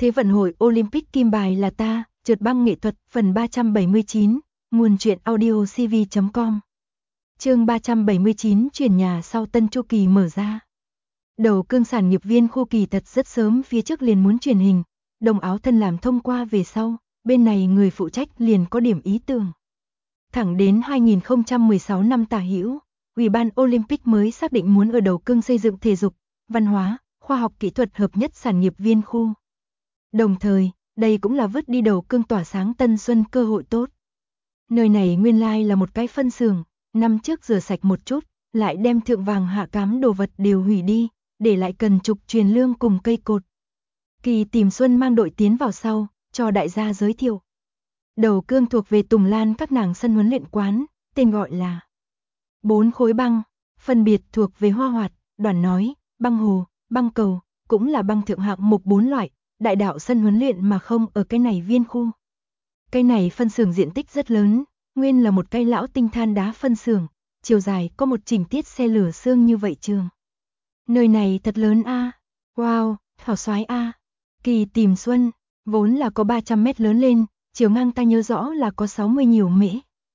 Thế vận hội Olympic kim bài là ta, trượt băng nghệ thuật, phần 379, nguồn truyện audio cv.com. Chương 379 chuyển nhà sau tân chu kỳ mở ra. Đầu cương sản nghiệp viên khu kỳ thật rất sớm phía trước liền muốn truyền hình, đồng áo thân làm thông qua về sau, bên này người phụ trách liền có điểm ý tưởng. Thẳng đến 2016 năm tả hữu, Ủy ban Olympic mới xác định muốn ở đầu cương xây dựng thể dục, văn hóa, khoa học kỹ thuật hợp nhất sản nghiệp viên khu. Đồng thời, đây cũng là vứt đi đầu cương tỏa sáng tân xuân cơ hội tốt. Nơi này nguyên lai là một cái phân xưởng, năm trước rửa sạch một chút, lại đem thượng vàng hạ cám đồ vật đều hủy đi, để lại cần trục truyền lương cùng cây cột. Kỳ Tìm Xuân mang đội tiến vào sau, cho đại gia giới thiệu. Đầu cương thuộc về Tùng Lan các nàng sân huấn luyện quán, tên gọi là 4 khối băng, phân biệt thuộc về Hoa Hoạt, Đoàn Nói, băng hồ, băng cầu, cũng là băng thượng hạng mục 4 loại, đại đạo sân huấn luyện mà không ở cái này viên khu. Cái này phân xưởng diện tích rất lớn, nguyên là một cái lão tinh than đá phân xưởng, chiều dài có một trình tiết xe lửa xương như vậy trường. Nơi này thật lớn a. Wow, hảo xoái a. Kỳ Tìm Xuân, vốn là có 300 mét lớn lên, chiều ngang ta nhớ rõ là có 60 nhiều mễ.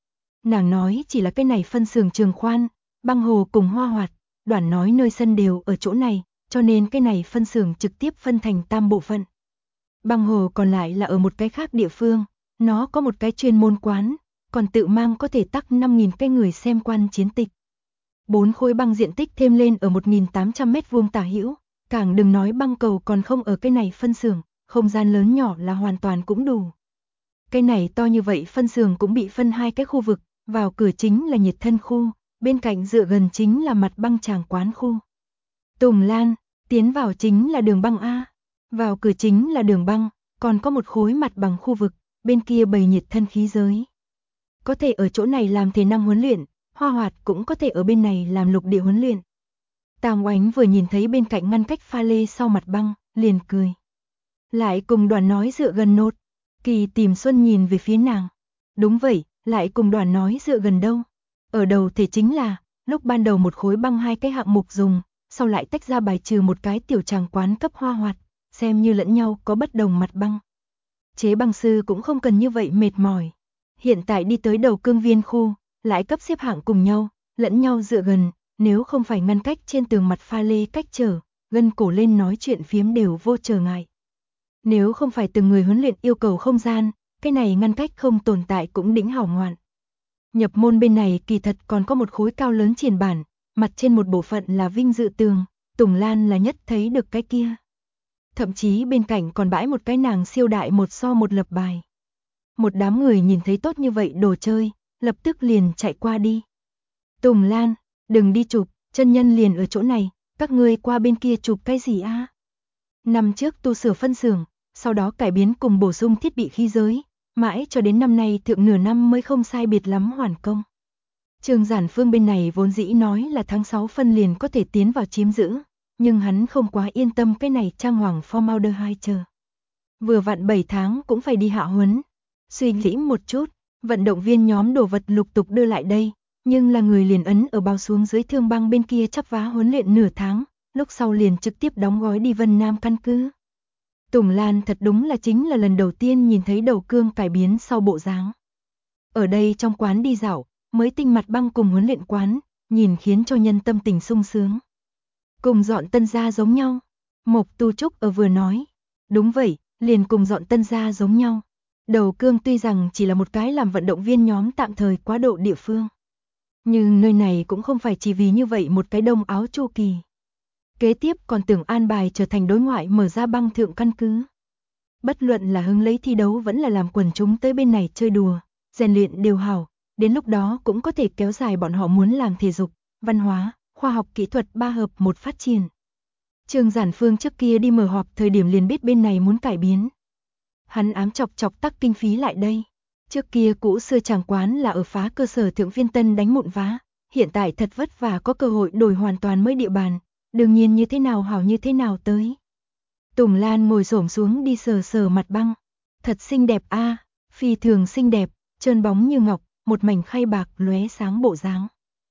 Nàng nói chỉ là cái này phân xưởng trường khoan, băng hồ cùng Hoa Hoạt, Đoàn Nói nơi sân đều ở chỗ này, cho nên cái này phân xưởng trực tiếp phân thành tam bộ phận. Băng hồ còn lại là ở một cái khác địa phương, nó có một cái chuyên môn quán, còn tự mang có thể tắc 5.000 cái người xem quan chiến tịch. 4 khối băng diện tích thêm lên ở 1.800 mét vuông tả hữu, càng đừng nói băng cầu còn không ở cái này phân xưởng, không gian lớn nhỏ là hoàn toàn cũng đủ. Cái này to như vậy phân xưởng cũng bị phân hai cái khu vực, vào cửa chính là nhiệt thân khu, bên cạnh dựa gần chính là mặt băng tràng quán khu. Tùng Lan, tiến vào chính là đường băng A, vào cửa chính là đường băng, còn có một khối mặt bằng khu vực, bên kia bày nhiệt thân khí giới. Có thể ở chỗ này làm thể năng huấn luyện, Hoa Hoạt cũng có thể ở bên này làm lục địa huấn luyện. Tàng Oánh vừa nhìn thấy bên cạnh ngăn cách pha lê sau mặt băng, liền cười. Lại cùng Đoàn Nói dựa gần nốt. Kỳ Tìm Xuân nhìn về phía nàng. Đúng vậy, lại cùng Đoàn Nói dựa gần đâu. Ở đầu thể chính là, lúc ban đầu một khối băng hai cái hạng mục dùng, sau lại tách ra bài trừ một cái tiểu tràng quán cấp Hoa Hoạt, xem như lẫn nhau có bất đồng mặt băng. Chế băng sư cũng không cần như vậy mệt mỏi. Hiện tại đi tới đầu cương viên khu, lại cấp xếp hạng cùng nhau, lẫn nhau dựa gần, nếu không phải ngăn cách trên tường mặt pha lê cách trở, gân cổ lên nói chuyện phiếm đều vô trở ngại. Nếu không phải từng người huấn luyện yêu cầu không gian, cái này ngăn cách không tồn tại cũng đỉnh hảo ngoạn. Nhập môn bên này kỳ thật còn có một khối cao lớn triển bản, mặt trên một bộ phận là vinh dự tường, Tùng Lan là nhất thấy được cái kia. Thậm chí bên cạnh còn bãi một cái nàng siêu đại một so một lập bài. Một đám người nhìn thấy tốt như vậy đồ chơi, lập tức liền chạy qua đi. Tùng Lan, đừng đi chụp, chân nhân liền ở chỗ này, các ngươi qua bên kia chụp cái gì a? Năm trước tu sửa phân xưởng, sau đó cải biến cùng bổ sung thiết bị khí giới, mãi cho đến năm nay thượng nửa năm mới không sai biệt lắm hoàn công. Trương Giản Phương bên này vốn dĩ nói là tháng 6 phân liền có thể tiến vào chiếm giữ, nhưng hắn không quá yên tâm cái này trang hoàng formaldehyde chờ. Vừa vặn 7 tháng cũng phải đi hạ huấn. Suy nghĩ một chút, vận động viên nhóm đồ vật lục tục đưa lại đây, nhưng là người liền ấn ở bao xuống dưới thương băng bên kia chắp vá huấn luyện nửa tháng, lúc sau liền trực tiếp đóng gói đi Vân Nam căn cứ. Tùng Lan thật đúng là chính là lần đầu tiên nhìn thấy đầu cương cải biến sau bộ dáng. Ở đây trong quán đi dạo, mới tinh mặt băng cùng huấn luyện quán, nhìn khiến cho nhân tâm tình sung sướng. Cùng dọn tân gia giống nhau. Mộc Tu Trúc ở vừa nói. Đúng vậy, liền cùng dọn tân gia giống nhau. Đầu cương tuy rằng chỉ là một cái làm vận động viên nhóm tạm thời quá độ địa phương. Nhưng nơi này cũng không phải chỉ vì như vậy một cái đông áo chu kỳ. Kế tiếp còn tưởng an bài trở thành đối ngoại mở ra băng thượng căn cứ. Bất luận là hứng lấy thi đấu vẫn là làm quần chúng tới bên này chơi đùa, rèn luyện đều hảo, đến lúc đó cũng có thể kéo dài bọn họ muốn làm thể dục, văn hóa, khoa học kỹ thuật 3 hợp 1 phát triển. Trương Giản Phương trước kia đi mở họp thời điểm liền biết bên này muốn cải biến. Hắn ám chọc tắc kinh phí lại đây. Trước kia cũ xưa chàng quán là ở phá cơ sở thượng Viên Tân đánh mụn vá, hiện tại thật vất vả có cơ hội đổi hoàn toàn mới địa bàn, đương nhiên như thế nào hảo như thế nào tới. Tùng Lan ngồi xổm xuống đi sờ sờ mặt băng, thật xinh đẹp a, phi thường xinh đẹp, trơn bóng như ngọc, một mảnh khay bạc lóe sáng bộ dáng.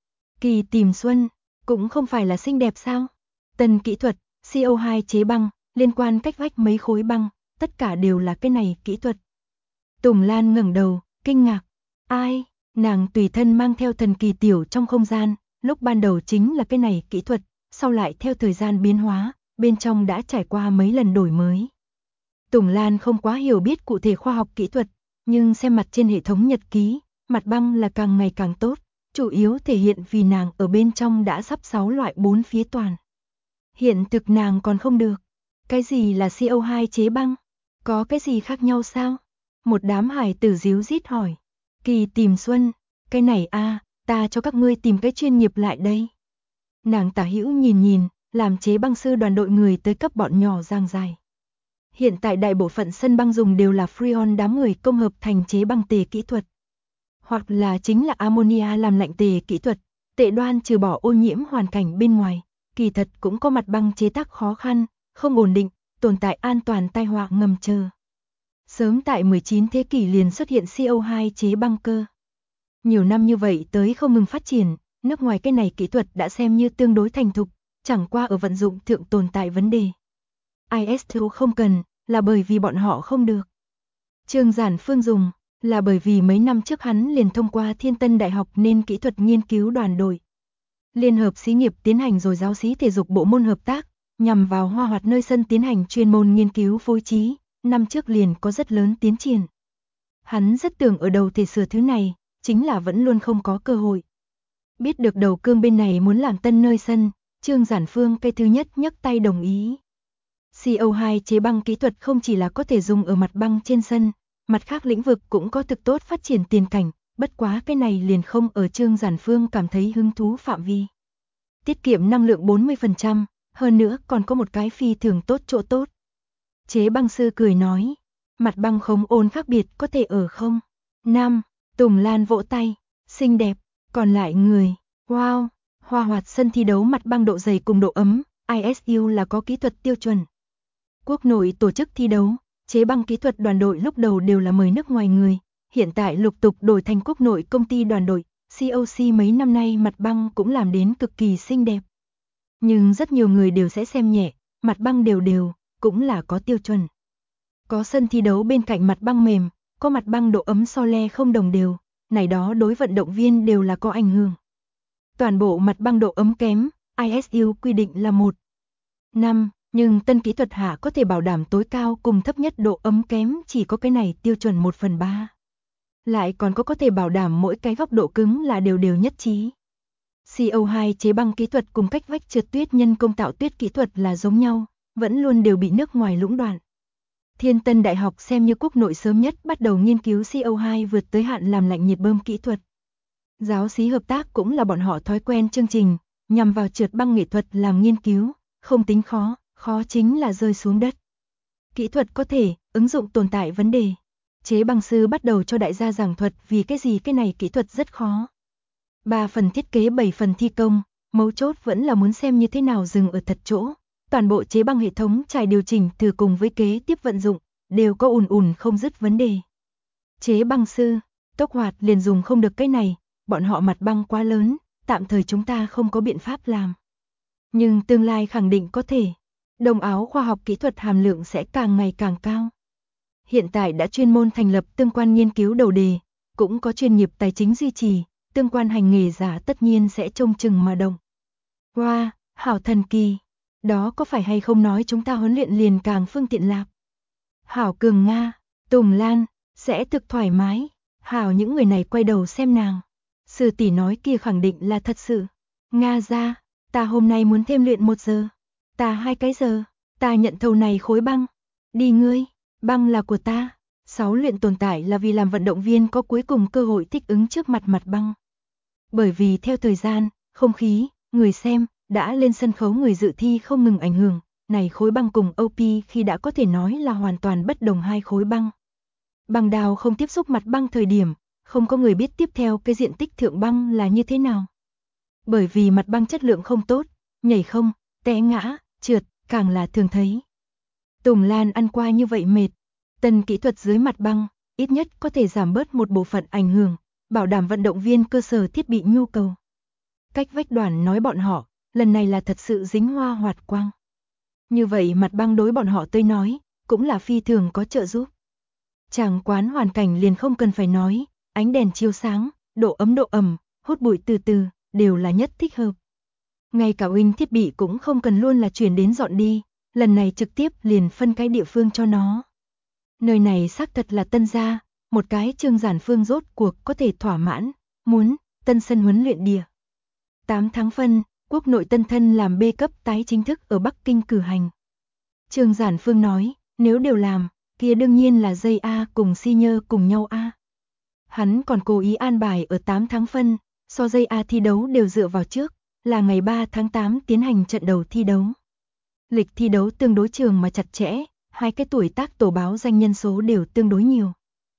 Kỳ Tìm Xuân, cũng không phải là xinh đẹp sao? Tân kỹ thuật, CO2 chế băng, liên quan cách vách mấy khối băng, tất cả đều là cái này kỹ thuật. Tùng Lan ngẩng đầu, kinh ngạc. Ai? Nàng tùy thân mang theo thần kỳ tiểu trong không gian, lúc ban đầu chính là cái này kỹ thuật, sau lại theo thời gian biến hóa, bên trong đã trải qua mấy lần đổi mới. Tùng Lan không quá hiểu biết cụ thể khoa học kỹ thuật, nhưng xem mặt trên hệ thống nhật ký, mặt băng là càng ngày càng tốt, chủ yếu thể hiện vì nàng ở bên trong đã sắp 6 loại 4 phía toàn. Hiện thực nàng còn không được. Cái gì là CO2 chế băng? Có cái gì khác nhau sao? Một đám hải tử díu dít hỏi. Kỳ tìm Xuân, cái này ta cho các ngươi tìm cái chuyên nghiệp lại đây. Nàng tả hữu nhìn, làm chế băng sư đoàn đội người tới cấp bọn nhỏ giảng giải. Hiện tại đại bộ phận sân băng dùng đều là Freon đám người công hợp thành chế băng tề kỹ thuật. Hoặc là chính là ammonia làm lạnh tề kỹ thuật, tệ đoan trừ bỏ ô nhiễm hoàn cảnh bên ngoài, kỳ thật cũng có mặt băng chế tác khó khăn, không ổn định, tồn tại an toàn tai họa ngầm chờ. Sớm tại 19 thế kỷ liền xuất hiện CO2 chế băng cơ. Nhiều năm như vậy tới không ngừng phát triển, nước ngoài cái này kỹ thuật đã xem như tương đối thành thục, chẳng qua ở vận dụng thượng tồn tại vấn đề. ISTO không cần, là bởi vì bọn họ không được. Trương Giản Phương dùng, là bởi vì mấy năm trước hắn liền thông qua Thiên Tân Đại học nên kỹ thuật nghiên cứu đoàn đội. Liên hợp xí nghiệp tiến hành rồi giáo xí thể dục bộ môn hợp tác, nhằm vào hoa hoạt nơi sân tiến hành chuyên môn nghiên cứu phối trí, năm trước liền có rất lớn tiến triển. Hắn rất tưởng ở đầu thể sửa thứ này, chính là vẫn luôn không có cơ hội. Biết được đầu cương bên này muốn làm tân nơi sân, Trương Giản Phương cái thứ nhất nhấc tay đồng ý. CO2 chế băng kỹ thuật không chỉ là có thể dùng ở mặt băng trên sân, mặt khác lĩnh vực cũng có thực tốt phát triển tiền cảnh, bất quá cái này liền không ở Trương Giản Phương cảm thấy hứng thú phạm vi. Tiết kiệm năng lượng 40%, hơn nữa còn có một cái phi thường tốt chỗ tốt. Chế băng sư cười nói, mặt băng không ôn khác biệt có thể ở không? Nam, Tùng Lan vỗ tay, xinh đẹp, còn lại người, wow, hoa hoạt sân thi đấu mặt băng độ dày cùng độ ấm, ISU là có kỹ thuật tiêu chuẩn. Quốc nội tổ chức thi đấu, chế băng kỹ thuật đoàn đội lúc đầu đều là mời nước ngoài người, hiện tại lục tục đổi thành quốc nội công ty đoàn đội, COC mấy năm nay mặt băng cũng làm đến cực kỳ xinh đẹp. Nhưng rất nhiều người đều sẽ xem nhẹ, mặt băng đều, cũng là có tiêu chuẩn. Có sân thi đấu bên cạnh mặt băng mềm, có mặt băng độ ấm so le không đồng đều, này đó đối vận động viên đều là có ảnh hưởng. Toàn bộ mặt băng độ ấm kém, ISU quy định là 1:5, nhưng tân kỹ thuật hạ có thể bảo đảm tối cao cùng thấp nhất độ ấm kém chỉ có cái này tiêu chuẩn 1/3. Lại còn có thể bảo đảm mỗi cái góc độ cứng là đều nhất trí. CO2 chế băng kỹ thuật cùng cách vách trượt tuyết nhân công tạo tuyết kỹ thuật là giống nhau, vẫn luôn đều bị nước ngoài lũng đoạn. Thiên Tân Đại học xem như quốc nội sớm nhất bắt đầu nghiên cứu CO2 vượt tới hạn làm lạnh nhiệt bơm kỹ thuật. Giáo xí hợp tác cũng là bọn họ thói quen chương trình, nhằm vào trượt băng nghệ thuật làm nghiên cứu, không tính khó chính là rơi xuống đất. Kỹ thuật có thể, ứng dụng tồn tại vấn đề. Chế băng sư bắt đầu cho đại gia giảng thuật vì cái gì cái này kỹ thuật rất khó. 3 phần thiết kế 7 phần thi công, mấu chốt vẫn là muốn xem như thế nào dừng ở thật chỗ. Toàn bộ chế băng hệ thống trải điều chỉnh từ cùng với kế tiếp vận dụng, đều có ùn không dứt vấn đề. Chế băng sư, tốc hoạt liền dùng không được cái này, bọn họ mặt băng quá lớn, tạm thời chúng ta không có biện pháp làm. Nhưng tương lai khẳng định có thể. Đồng áo khoa học kỹ thuật hàm lượng sẽ càng ngày càng cao. Hiện tại đã chuyên môn thành lập tương quan nghiên cứu đầu đề, cũng có chuyên nghiệp tài chính duy trì, tương quan hành nghề giả tất nhiên sẽ trông chừng mà động. Wow, hảo thần kỳ. Đó có phải hay không nói chúng ta huấn luyện liền càng phương tiện lạc. Hảo cường Nga, Tùng Lan, sẽ thực thoải mái. Hảo những người này quay đầu xem nàng. Sư tỷ nói kia khẳng định là thật sự. Nga ra, ta hôm nay muốn thêm luyện 1 giờ. Ta 2 cái giờ, ta nhận thầu này khối băng. Đi ngươi, băng là của ta. 6 luyện tồn tại là vì làm vận động viên có cuối cùng cơ hội thích ứng trước mặt băng. Bởi vì theo thời gian, không khí, người xem, đã lên sân khấu người dự thi không ngừng ảnh hưởng, này khối băng cùng OP khi đã có thể nói là hoàn toàn bất đồng hai khối băng. Băng đào không tiếp xúc mặt băng thời điểm, không có người biết tiếp theo cái diện tích thượng băng là như thế nào. Bởi vì mặt băng chất lượng không tốt, nhảy không, té ngã, trượt, càng là thường thấy. Tùng Lan ăn qua như vậy mệt, tân kỹ thuật dưới mặt băng, ít nhất có thể giảm bớt một bộ phận ảnh hưởng, bảo đảm vận động viên cơ sở thiết bị nhu cầu. Cách vách đoàn nói bọn họ, lần này là thật sự dính hoa hoạt quang. Như vậy mặt băng đối bọn họ tới nói, cũng là phi thường có trợ giúp. Tràng quán hoàn cảnh liền không cần phải nói, ánh đèn chiếu sáng, độ ẩm, hút bụi từ từ, đều là nhất thích hợp. Ngay cả huynh thiết bị cũng không cần luôn là chuyển đến dọn đi, lần này trực tiếp liền phân cái địa phương cho nó. Nơi này xác thật là tân gia, một cái Trương Giản Phương rốt cuộc có thể thỏa mãn, muốn, tân sân huấn luyện địa. 8 tháng phân, quốc nội tân thân làm B cấp tái chính thức ở Bắc Kinh cử hành. Trương Giản Phương nói, nếu đều làm, kia đương nhiên là dây A cùng senior cùng nhau A. Hắn còn cố ý an bài ở 8 tháng phân, so dây A thi đấu đều dựa vào trước, là ngày 3 tháng 8 tiến hành trận đầu thi đấu. Lịch thi đấu tương đối trường mà chặt chẽ, hai cái tuổi tác tổ báo danh nhân số đều tương đối nhiều.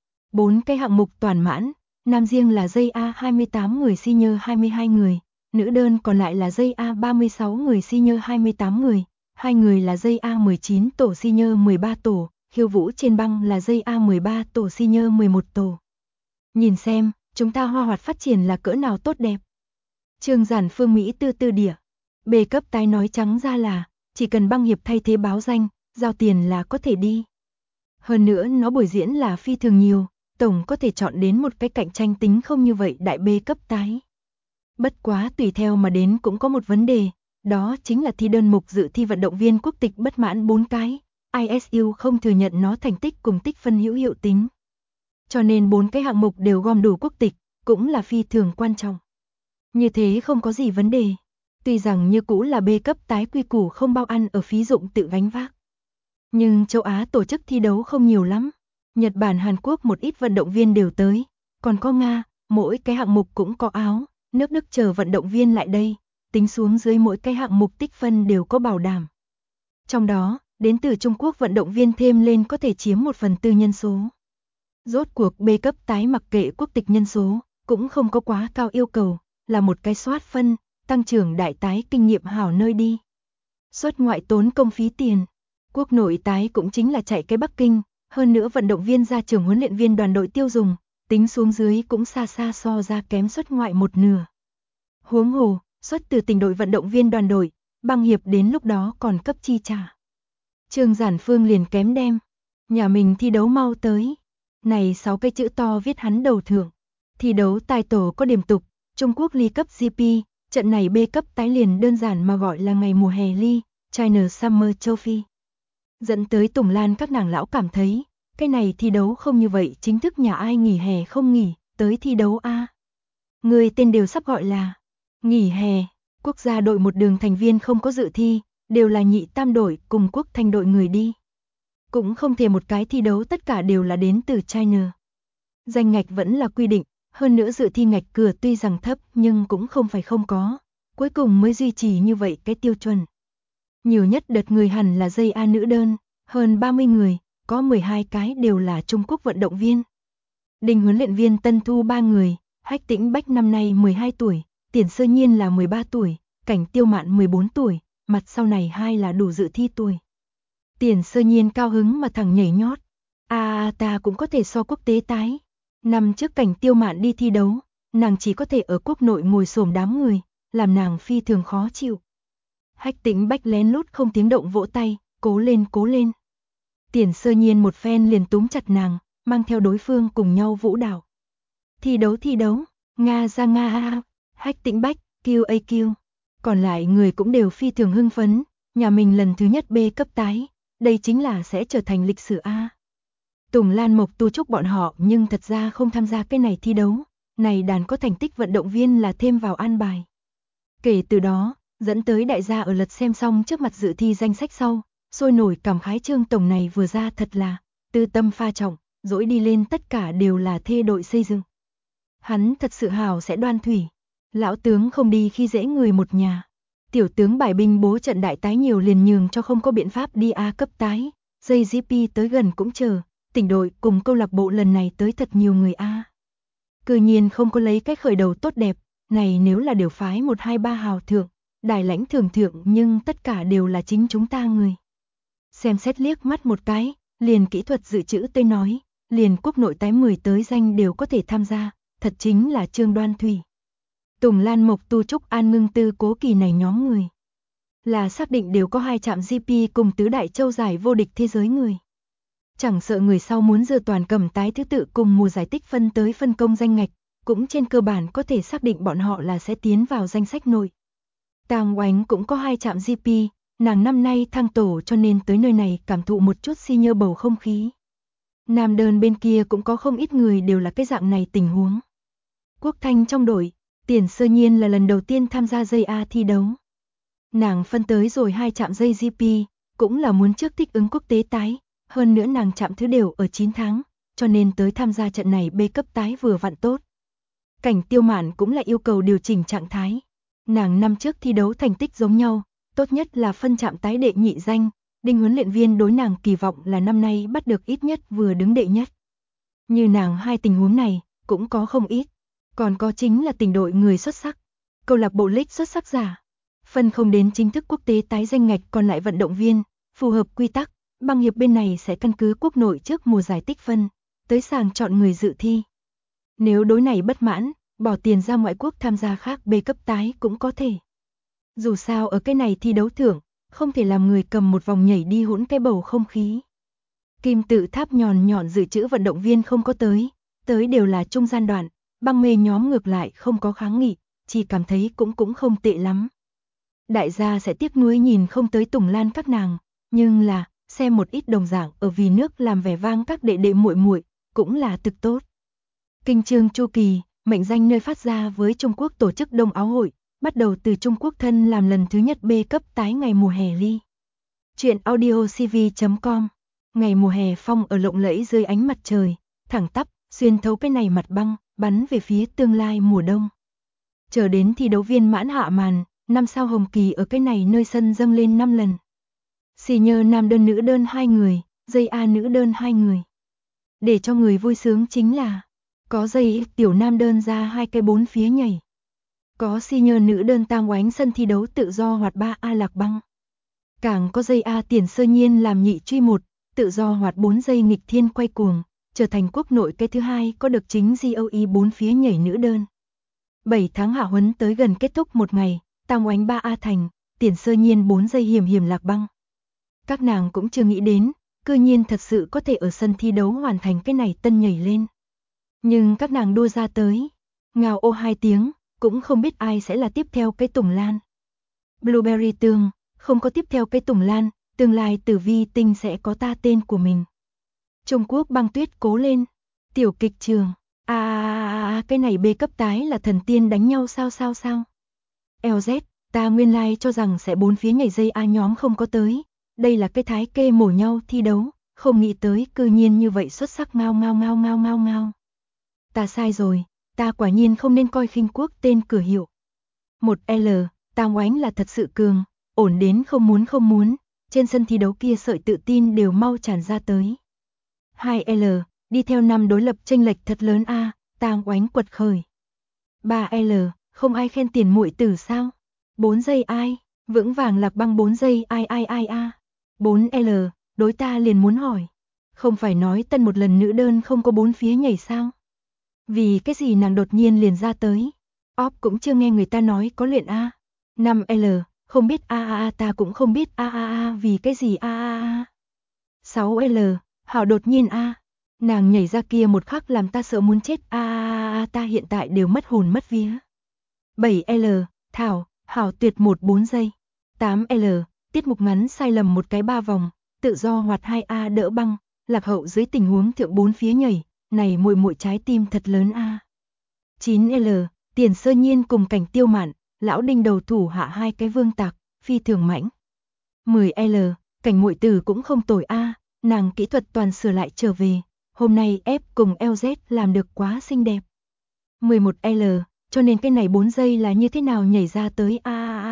4 cái hạng mục toàn mãn, nam riêng là dây A 28 người senior 22 người, nữ đơn còn lại là dây A 36 người senior 28 người, hai người là dây A 19 tổ senior 13 tổ, khiêu vũ trên băng là dây A 13 tổ senior 11 tổ. Nhìn xem, chúng ta hoa hoạt phát triển là cỡ nào tốt đẹp. Trương Giản Phương Mỹ tư đỉa. B cấp tái nói trắng ra là, chỉ cần băng hiệp thay thế báo danh, giao tiền là có thể đi. Hơn nữa nó buổi diễn là phi thường nhiều, tổng có thể chọn đến một cái cạnh tranh tính không như vậy đại B cấp tái. Bất quá tùy theo mà đến cũng có một vấn đề, đó chính là thi đơn mục dự thi vận động viên quốc tịch bất mãn 4 cái, ISU không thừa nhận nó thành tích cùng tích phân hữu hiệu tính. Cho nên 4 cái hạng mục đều gom đủ quốc tịch, cũng là phi thường quan trọng. Như thế không có gì vấn đề. Tuy rằng như cũ là B cấp tái quy củ không bao ăn ở phí dụng tự gánh vác. Nhưng châu Á tổ chức thi đấu không nhiều lắm. Nhật Bản Hàn Quốc một ít vận động viên đều tới. Còn có Nga, mỗi cái hạng mục cũng có áo, nước Đức chờ vận động viên lại đây. Tính xuống dưới mỗi cái hạng mục tích phân đều có bảo đảm. Trong đó, đến từ Trung Quốc vận động viên thêm lên có thể chiếm 1/4 nhân số. Rốt cuộc B cấp tái mặc kệ quốc tịch nhân số, cũng không có quá cao yêu cầu, là một cái soát phân, tăng trưởng đại tái kinh nghiệm hảo nơi đi. Xuất ngoại tốn công phí tiền, quốc nội tái cũng chính là chạy cái Bắc Kinh, hơn nữa vận động viên ra trường huấn luyện viên đoàn đội tiêu dùng, tính xuống dưới cũng xa xa so ra kém xuất ngoại một nửa. Huống hồ, xuất từ tỉnh đội vận động viên đoàn đội, băng hiệp đến lúc đó còn cấp chi trả. Trương Giản Phương liền kém đem, nhà mình thi đấu mau tới. Này 6 cái chữ to viết hắn đầu thưởng. Thi đấu tài tổ có điểm tục, Trung Quốc Ly cấp GP, trận này B cấp tái liền đơn giản mà gọi là ngày mùa hè Ly, China Summer Trophy. Dẫn tới Tùng Lan các nàng lão cảm thấy, cái này thi đấu không như vậy chính thức nhà ai nghỉ hè không nghỉ, tới thi đấu A. Người tên đều sắp gọi là nghỉ hè, quốc gia đội một đường thành viên không có dự thi, đều là nhị tam đội cùng quốc thanh đội người đi. Cũng không thể một cái thi đấu tất cả đều là đến từ China. Danh ngạch vẫn là quy định, hơn nữa dự thi ngạch cửa tuy rằng thấp nhưng cũng không phải không có, cuối cùng mới duy trì như vậy cái tiêu chuẩn. Nhiều nhất đợt người hẳn là dây A nữ đơn, hơn 30 người, có 12 cái đều là Trung Quốc vận động viên. Đình huấn luyện viên Tân Thu 3 người, Hách Tĩnh Bách năm nay 12 tuổi, Tiền Sơ Nhiên là 13 tuổi, Cảnh Tiêu Mạn 14 tuổi, mặt sau này hai là đủ dự thi tuổi. Tiền Sơ Nhiên cao hứng mà thẳng nhảy nhót. Ta cũng có thể so quốc tế tái. Năm trước Cảnh Tiêu Mạn đi thi đấu, nàng chỉ có thể ở quốc nội ngồi xổm đám người, làm nàng phi thường khó chịu. Hách Tĩnh Bách lén lút không tiếng động vỗ tay, cố lên cố lên. Tiền Sơ Nhiên một phen liền túm chặt nàng, mang theo đối phương cùng nhau vũ đạo. Thi đấu, Nga ra Nga, Hách Tĩnh Bách, QAQ. Còn lại người cũng đều phi thường hưng phấn, nhà mình lần thứ nhất B cấp tái, đây chính là sẽ trở thành lịch sử A. Tùng Lan Mộc Tu Trúc bọn họ nhưng thật ra không tham gia cái này thi đấu, này đàn có thành tích vận động viên là thêm vào an bài. Kể từ đó, dẫn tới đại gia ở lật xem xong trước mặt dự thi danh sách sau, sôi nổi cảm khái Trương tổng này vừa ra thật là tư tâm pha trọng, dỗi đi lên tất cả đều là thê đội xây dựng. Hắn thật sự hào sẽ đoan thủy, lão tướng không đi khi dễ người một nhà. Tiểu tướng bài binh bố trận đại tái nhiều liền nhường cho không có biện pháp đi A cấp tái, dây GP tới gần cũng chờ, tỉnh đội cùng câu lạc bộ lần này tới thật nhiều người A. Cư nhiên không có lấy cái khởi đầu tốt đẹp, này nếu là điều phái 1 2 3 hào thượng, đài lãnh thưởng nhưng tất cả đều là chính chúng ta người. Xem xét liếc mắt một cái, liền kỹ thuật dự trữ tây nói, liền quốc nội tái 10 tới danh đều có thể tham gia, thật chính là Trương Đoan Thủy. Tùng Lan Mộc Tu Trúc An Ngưng Tư Cố Kỳ này nhóm người là xác định đều có 2 trạm GP cùng tứ đại châu giải vô địch thế giới người. Chẳng sợ người sau muốn dựa toàn cầm tái thứ tự cùng mùa giải tích phân tới phân công danh ngạch, cũng trên cơ bản có thể xác định bọn họ là sẽ tiến vào danh sách nội. Tang Oánh cũng có 2 chạm GP, nàng năm nay thăng tổ cho nên tới nơi này cảm thụ một chút senior bầu không khí. Nam đơn bên kia cũng có không ít người đều là cái dạng này tình huống. Quốc Thanh trong đội, Tiền Sơ Nhiên là lần đầu tiên tham gia dây A thi đấu. Nàng phân tới rồi 2 chạm dây GP, cũng là muốn trước thích ứng quốc tế tái, hơn nữa nàng chạm thứ đều ở 9 tháng, cho nên tới tham gia trận này B cấp tái vừa vặn tốt. Cảnh Tiêu Mạn cũng là yêu cầu điều chỉnh trạng thái. Nàng năm trước thi đấu thành tích giống nhau, tốt nhất là phân chạm tái đệ nhị danh, Đinh huấn luyện viên đối nàng kỳ vọng là năm nay bắt được ít nhất vừa đứng đệ nhất. Như nàng hai tình huống này, cũng có không ít. Còn có chính là tỉnh đội người xuất sắc, câu lạc bộ League xuất sắc giả. Phân không đến chính thức quốc tế tái danh ngạch còn lại vận động viên, phù hợp quy tắc, băng hiệp bên này sẽ căn cứ quốc nội trước mùa giải tích phân, tới sàng chọn người dự thi. Nếu đối này bất mãn, bỏ tiền ra ngoại quốc tham gia khác B cấp tái cũng có thể. Dù sao ở cái này thi đấu thưởng, không thể làm người cầm một vòng nhảy đi hỗn cái bầu không khí. Kim tự tháp nhọn nhọn dự trữ vận động viên không có tới đều là trung gian đoạn, băng mê nhóm ngược lại không có kháng nghị, chỉ cảm thấy cũng không tệ lắm. Đại gia sẽ tiếc nuối nhìn không tới Tùng Lan các nàng, nhưng là, xem một ít đồng dạng ở vì nước làm vẻ vang các đệ đệ muội muội cũng là thực tốt. Kinh chương chu kỳ, mệnh danh nơi phát ra với Trung Quốc tổ chức Đông Áo hội, bắt đầu từ Trung Quốc thân làm lần thứ nhất B cấp tái ngày mùa hè ly. Chuyện audio cv.com. Ngày mùa hè phong ở lộng lẫy dưới ánh mặt trời, thẳng tắp, xuyên thấu cái này mặt băng, bắn về phía tương lai mùa đông. Chờ đến thi đấu viên mãn hạ màn, 5 sao hồng kỳ ở cái này nơi sân dâng lên 5 lần. Senior nam đơn nữ đơn 2 người, dây A nữ đơn 2 người. Để cho người vui sướng chính là, có dây tiểu nam đơn ra 2 cái 4 phía nhảy. Có senior nữ đơn Tang Oánh sân thi đấu tự do hoạt 3A lạc băng. Càng có dây A Tiền Sơ Nhiên làm nhị truy 1, tự do hoạt 4 giây nghịch thiên quay cuồng, trở thành quốc nội cái thứ hai có được chính GOE 4 phía nhảy nữ đơn. 7 tháng hạ huấn tới gần kết thúc một ngày, Tang Oánh 3A thành, Tiền Sơ Nhiên 4 giây hiểm lạc băng. Các nàng cũng chưa nghĩ đến, cư nhiên thật sự có thể ở sân thi đấu hoàn thành cái này tân nhảy lên. Nhưng các nàng đua ra tới, ngào ô 2 tiếng, cũng không biết ai sẽ là tiếp theo cái Tùng Lan. Blueberry Tương, không có tiếp theo cái Tùng Lan, tương lai Tử Vi Tinh sẽ có ta tên của mình. Trung Quốc băng tuyết cố lên, tiểu kịch trường, cái này B cấp tái là thần tiên đánh nhau sao. LZ, ta nguyên lai cho rằng sẽ 4 phía nhảy dây A nhóm không có tới, đây là cái thái kê mổ nhau thi đấu, không nghĩ tới cư nhiên như vậy xuất sắc ngao. Ta sai rồi, ta quả nhiên không nên coi khinh quốc tên cửa hiệu. 1L, Tang Oánh là thật sự cường, ổn đến không muốn, trên sân thi đấu kia sợi tự tin đều mau tràn ra tới. 2L, đi theo năm đối lập chênh lệch thật lớn A, Tang Oánh quật khởi. 3L, không ai khen tiền muội tử sao? 4 giây ai? Vững vàng lạc băng 4 giây ai a. 4L, đối ta liền muốn hỏi. Không phải nói tân một lần nữ đơn không có 4 phía nhảy sao? Vì cái gì nàng đột nhiên liền ra tới? Cũng chưa nghe người ta nói có luyện A. 5L, không biết ta cũng không biết vì cái gì 6L, hảo đột nhiên nàng nhảy ra kia một khắc làm ta sợ muốn chết ta hiện tại đều mất hồn mất vía. 7L, Thảo, hảo tuyệt 4 giây. 8L, tiết mục ngắn sai lầm một cái 3 vòng, tự do hoạt 2A đỡ băng, lạc hậu dưới tình huống thượng 4 phía nhảy, này muội trái tim thật lớn 9L, Tiền Sơ Nhiên cùng Cảnh Tiêu Mạn, lão Đinh đầu thủ hạ 2 cái vương tạc, phi thường mãnh. 10L, Cảnh muội tử cũng không tồi nàng kỹ thuật toàn sửa lại trở về, hôm nay F cùng LZ làm được quá xinh đẹp. 11L, cho nên cái này 4 giây là như thế nào nhảy ra tới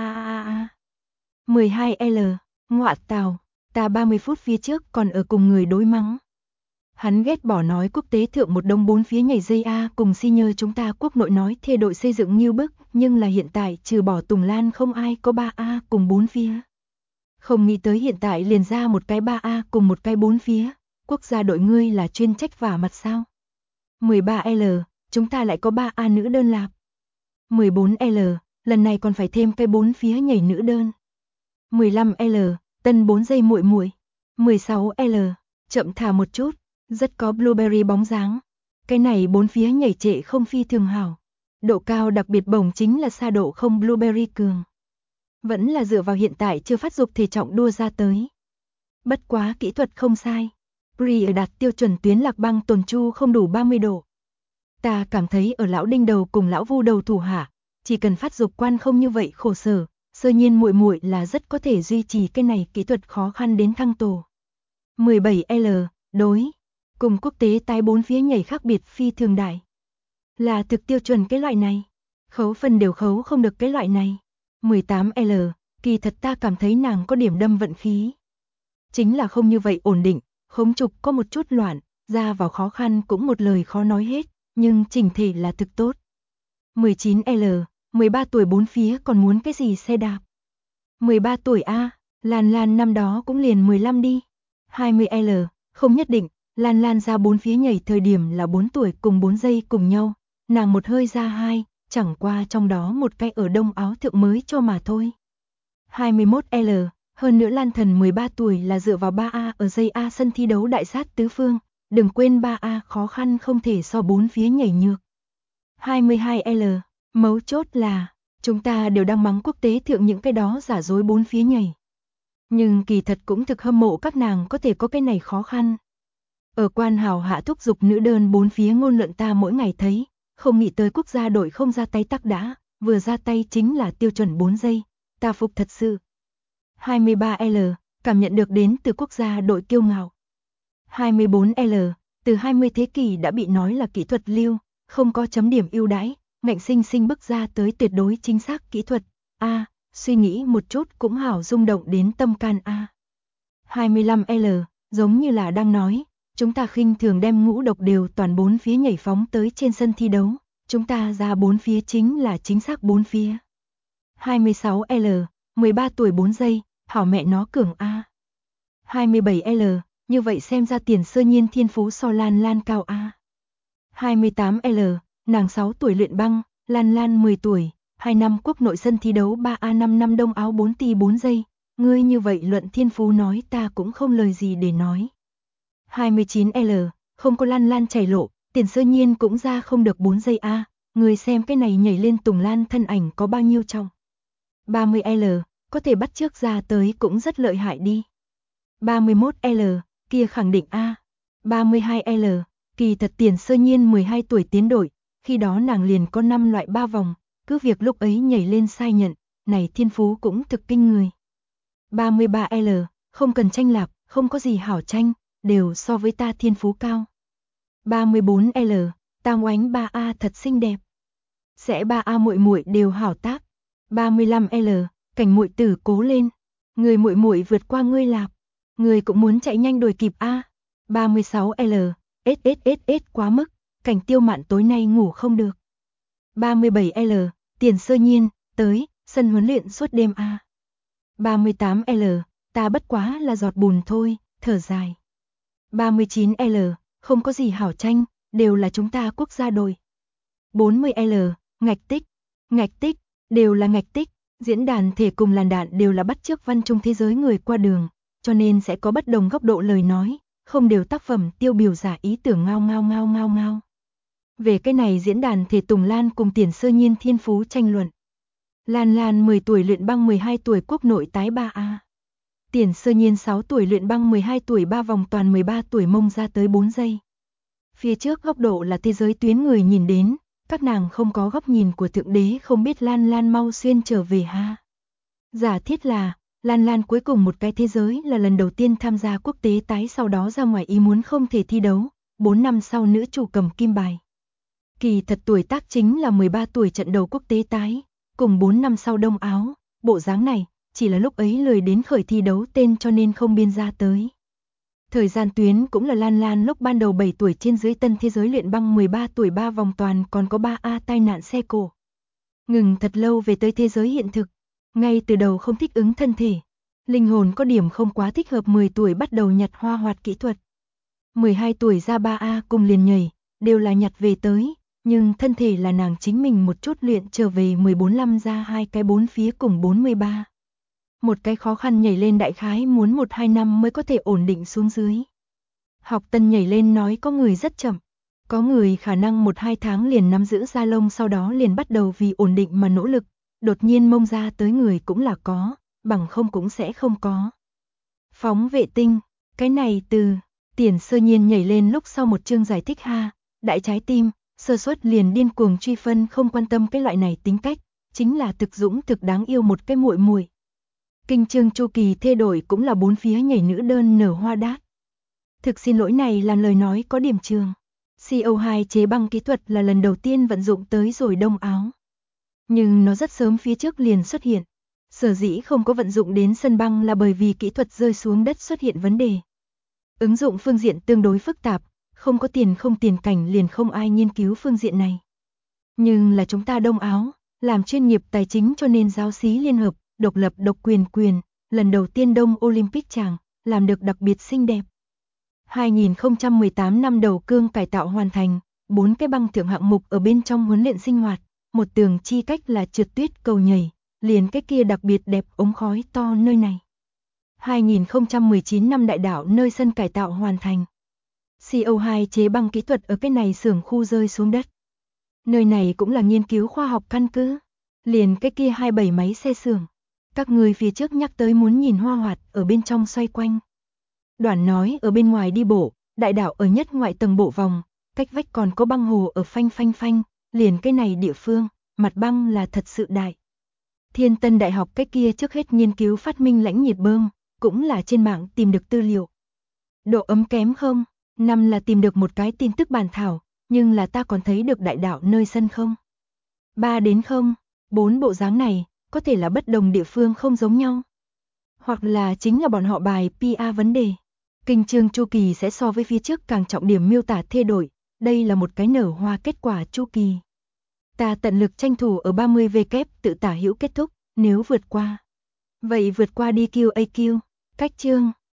12L, ngọa tào, ta 30 phút phía trước còn ở cùng người đối mắng. Hắn ghét bỏ nói quốc tế thượng một đông 4 phía nhảy dây cùng senior chúng ta quốc nội nói thê đội xây dựng như bức, nhưng là hiện tại trừ bỏ Tùng Lan không ai có 3A cùng 4 phía. Không nghĩ tới hiện tại liền ra một cái 3A cùng một cái 4 phía, quốc gia đội ngươi là chuyên trách vả mặt sao? 13L, chúng ta lại có 3A nữ đơn lạp. 14L, lần này còn phải thêm cái 4 phía nhảy nữ đơn. 15L, tân 4 giây muội. 16L, chậm thả một chút, rất có blueberry bóng dáng. Cái này bốn phía nhảy trệ không phi thường hảo. Độ cao đặc biệt bổng chính là xa độ không blueberry cường. Vẫn là dựa vào hiện tại chưa phát dục thể trọng đua ra tới. Bất quá kỹ thuật không sai. Brie đạt tiêu chuẩn tuyến lạc băng tồn chu không đủ 30 độ. Ta cảm thấy ở lão đinh đầu cùng lão vu đầu thủ hạ, chỉ cần phát dục quan không như vậy khổ sở, Sơ Nhiên muội muội là rất có thể duy trì cái này kỹ thuật khó khăn đến thăng tổ. 17L, đối. Cùng quốc tế tái bốn phía nhảy khác biệt phi thường đại. Là thực tiêu chuẩn cái loại này. Khấu phân đều khấu không được cái loại này. 18L, kỳ thật ta cảm thấy nàng có điểm đâm vận khí. Chính là không như vậy ổn định, khống trục có một chút loạn, ra vào khó khăn cũng một lời khó nói hết, nhưng chỉnh thể là thực tốt. 19L, 13 tuổi bốn phía còn muốn cái gì xe đạp. 13 tuổi A, Lan Lan năm đó cũng liền 15 đi. 20L, không nhất định, Lan Lan ra bốn phía nhảy thời điểm là 4 tuổi cùng 4 giây cùng nhau, nàng một hơi ra 2, chẳng qua trong đó một cái ở đông áo thượng mới cho mà thôi. 21L, hơn nữa Lan Thần 13 tuổi là dựa vào 3A ở dây A sân thi đấu đại sát tứ phương, đừng quên 3A khó khăn không thể so bốn phía nhảy nhược. 22L, mấu chốt là, chúng ta đều đang mắng quốc tế thượng những cái đó giả dối bốn phía nhảy. Nhưng kỳ thật cũng thực hâm mộ các nàng có thể có cái này khó khăn. Ở quan hào hạ thúc giục nữ đơn bốn phía ngôn luận ta mỗi ngày thấy, không nghĩ tới quốc gia đội không ra tay tắc đã, vừa ra tay chính là tiêu chuẩn 4 giây, ta phục thật sự. 23L, cảm nhận được đến từ quốc gia đội kiêu ngạo. 24L, từ 20 thế kỷ đã bị nói là kỹ thuật lưu, không có chấm điểm ưu đãi, ngạnh sinh sinh bước ra tới tuyệt đối chính xác kỹ thuật. A, suy nghĩ một chút cũng hảo rung động đến tâm can A. 25L, giống như là đang nói, chúng ta khinh thường đem ngũ độc đều toàn bốn phía nhảy phóng tới trên sân thi đấu, chúng ta ra bốn phía chính là chính xác bốn phía. 26L, 13 tuổi 4 giây, hảo mẹ nó cường A. 27L, như vậy xem ra Tiền Sơ Nhiên thiên phú so Lan Lan cao A. 28L, nàng 6 tuổi luyện băng, Lan Lan 10 tuổi, 2 năm quốc nội sân thi đấu 3A 5 năm đông áo 4 tỷ 4 giây, ngươi như vậy luận thiên phú nói ta cũng không lời gì để nói. 29L, không có Lan Lan chảy lộ, Tiền Sơ Nhiên cũng ra không được 4 giây A, người xem cái này nhảy lên Tùng Lan thân ảnh có bao nhiêu trọng. 30L, có thể bắt chước ra tới cũng rất lợi hại đi. 31L, kia khẳng định A. 32L, kỳ thật Tiền Sơ Nhiên 12 tuổi tiến đội, khi đó nàng liền có 5 loại 3 vòng, cứ việc lúc ấy nhảy lên sai nhận, này thiên phú cũng thực kinh người. 33L, không cần tranh lạp, không có gì hảo tranh, đều so với ta thiên phú cao. 34L, Tam Oánh 3A thật xinh đẹp. Sẽ 3A muội muội đều hảo tác. 35L, Cảnh muội tử cố lên, người muội muội vượt qua ngươi lạp, người cũng muốn chạy nhanh đuổi kịp A. 36L, SSSS quá mức, Cảnh Tiêu Mạn tối nay ngủ không được. 37L, Tiền Sơ Nhiên, tới, sân huấn luyện suốt đêm A. 38L, ta bất quá là giọt bùn thôi, thở dài. 39L, không có gì hảo tranh, đều là chúng ta quốc gia đội. 40L, ngạch tích, đều là ngạch tích, diễn đàn thể cùng làn đạn đều là bắt chước văn trung thế giới người qua đường, cho nên sẽ có bất đồng góc độ lời nói, không đều tác phẩm tiêu biểu giả ý tưởng ngao. Về cái này diễn đàn thể Tùng Lan cùng Tiền Sơ Nhiên thiên phú tranh luận. Lan Lan 10 tuổi luyện băng 12 tuổi quốc nội tái 3A. Tiền Sơ Nhiên 6 tuổi luyện băng 12 tuổi 3 vòng toàn 13 tuổi mông ra tới 4 giây. Phía trước góc độ là thế giới tuyến người nhìn đến, các nàng không có góc nhìn của thượng đế không biết Lan Lan mau xuyên trở về ha. Giả thiết là, Lan Lan cuối cùng một cái thế giới là lần đầu tiên tham gia quốc tế tái sau đó ra ngoài ý muốn không thể thi đấu, 4 năm sau nữ chủ cầm kim bài. Kỳ thật tuổi tác chính là 13 tuổi trận đầu quốc tế tái, cùng 4 năm sau đông áo, bộ dáng này, chỉ là lúc ấy lười đến khởi thi đấu tên cho nên không biên ra tới. Thời gian tuyến cũng là Lan Lan lúc ban đầu 7 tuổi trên dưới tân thế giới luyện băng 13 tuổi 3 vòng toàn còn có 3A tai nạn xe cổ. Ngừng thật lâu về tới thế giới hiện thực, ngay từ đầu không thích ứng thân thể. Linh hồn có điểm không quá thích hợp 10 tuổi bắt đầu nhặt hoa hoạt kỹ thuật. 12 tuổi ra 3A cùng liền nhảy, đều là nhặt về tới, nhưng thân thể là nàng chính mình một chút luyện trở về 14 năm ra 2 cái 4 phía cùng 43. Một cái khó khăn nhảy lên đại khái muốn 1-2 năm mới có thể ổn định xuống dưới. Học Tân nhảy lên nói có người rất chậm. Có người khả năng 1-2 tháng liền nắm giữ da lông, sau đó liền bắt đầu vì ổn định mà nỗ lực. Đột nhiên mông ra tới người cũng là có, bằng không cũng sẽ không có. Phóng vệ tinh, cái này từ Tiền Sơ Nhiên nhảy lên lúc sau một chương giải thích ha, đại trái tim, sơ suất liền điên cuồng truy phân, không quan tâm cái loại này tính cách, chính là thực dũng thực đáng yêu một cái muội muội. Kinh chương chu kỳ thay đổi cũng là bốn phía nhảy nữ đơn nở hoa đát. Thực xin lỗi, này là lời nói có điểm trường. CO2 chế băng kỹ thuật là lần đầu tiên vận dụng tới rồi Đông Áo. Nhưng nó rất sớm phía trước liền xuất hiện. Sở dĩ không có vận dụng đến sân băng là bởi vì kỹ thuật rơi xuống đất xuất hiện vấn đề. Ứng dụng phương diện tương đối phức tạp, không có tiền không tiền cảnh liền không ai nghiên cứu phương diện này. Nhưng là chúng ta Đông Áo, làm chuyên nghiệp tài chính cho nên giáo xí liên hợp, độc lập độc quyền, lần đầu tiên Đông Olympic chàng, làm được đặc biệt xinh đẹp. 2018 năm đầu cương cải tạo hoàn thành, 4 cái băng thượng hạng mục ở bên trong huấn luyện sinh hoạt, một tường chi cách là trượt tuyết cầu nhảy, liền cái kia đặc biệt đẹp ống khói to nơi này. 2019 năm đại đảo nơi sân cải tạo hoàn thành. CO2 chế băng kỹ thuật ở cái này xưởng khu rơi xuống đất. Nơi này cũng là nghiên cứu khoa học căn cứ. Liền cái kia 27 máy xe xưởng. Các người phía trước nhắc tới muốn nhìn hoa hoạt ở bên trong xoay quanh. Đoạn nói ở bên ngoài đi bộ, đại đảo ở nhất ngoại tầng bộ vòng, cách vách còn có băng hồ ở phanh, liền cái này địa phương, mặt băng là thật sự đại. Thiên Tân Đại học cái kia trước hết nghiên cứu phát minh lãnh nhiệt bơm, cũng là trên mạng tìm được tư liệu. Độ ấm kém không? 5 là tìm được một cái tin tức bản thảo, nhưng là ta còn thấy được đại đảo nơi sân không? 3 đến không? 4 bộ dáng này, có thể là bất đồng địa phương không giống nhau. Hoặc là chính là bọn họ bài PR vấn đề. Kinh chương chu kỳ sẽ so với phía trước càng trọng điểm miêu tả thay đổi, đây là một cái nở hoa kết quả chu kỳ. Ta tận lực tranh thủ ở 30 W tự tả hữu kết thúc, nếu vượt qua. Vậy vượt qua đi QAQ, cách chương.